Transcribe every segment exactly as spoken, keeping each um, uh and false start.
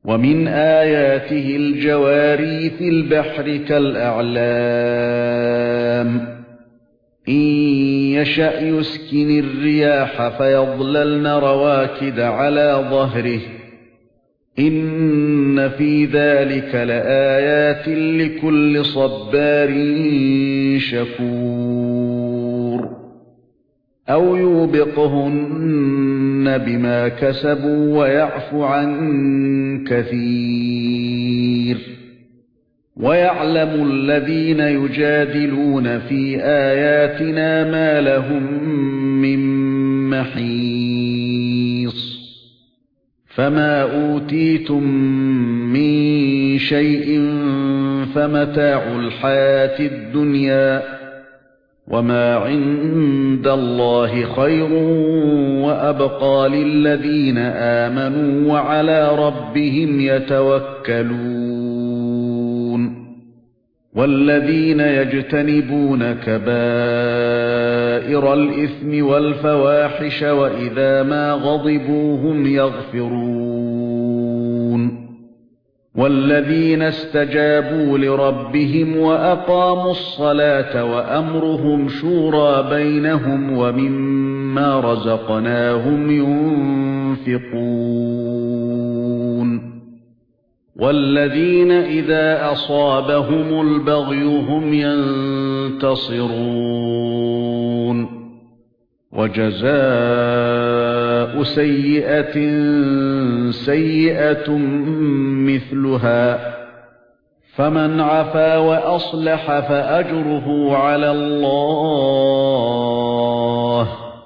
ومن آياته الجواري في البحر كالأعلام إن يشأ يسكن الرياح فيظللن رواكد على ظهره إن في ذلك لآيات لكل صبار شكور أو يوبقهن بما كسبوا ويعفو عن كثير ويعلم الذين يجادلون في آياتنا ما لهم من محيص فما أوتيتم من شيء فمتاع الحياة الدنيا وما عند الله خير وأبقى للذين آمنوا وعلى ربهم يتوكلون والذين يجتنبون كبائر الإثم والفواحش وإذا ما غضبوا هم يغفرون والذين استجابوا لربهم وأقاموا الصلاة وأمرهم شورى بينهم ومما رزقناهم ينفقون والذين إذا أصابهم البغي هم ينتصرون وجزاء سيئة سيئة مثلها فمن عفا وأصلح فأجره على الله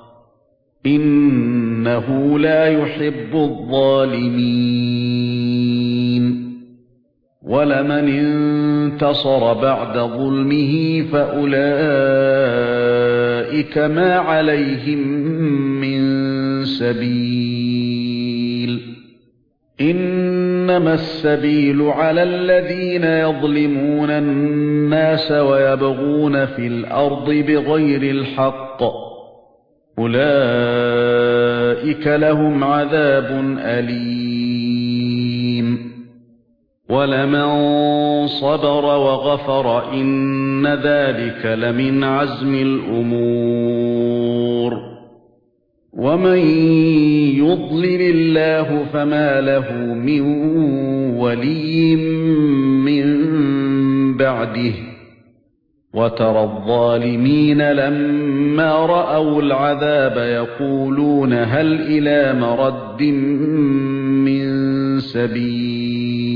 إنه لا يحب الظالمين ولمن انتصر بعد ظلمه فأولئك ما عليهم من سبيل إنما السبيل على الذين يظلمون الناس ويبغون في الأرض بغير الحق أولئك لهم عذاب أليم ولمن صبر وغفر إن ذلك لمن عزم الأمور ومن يضلل الله فما له من ولي من بعده وترى الظالمين لما رأوا العذاب يقولون هل إلى مرد من سبيل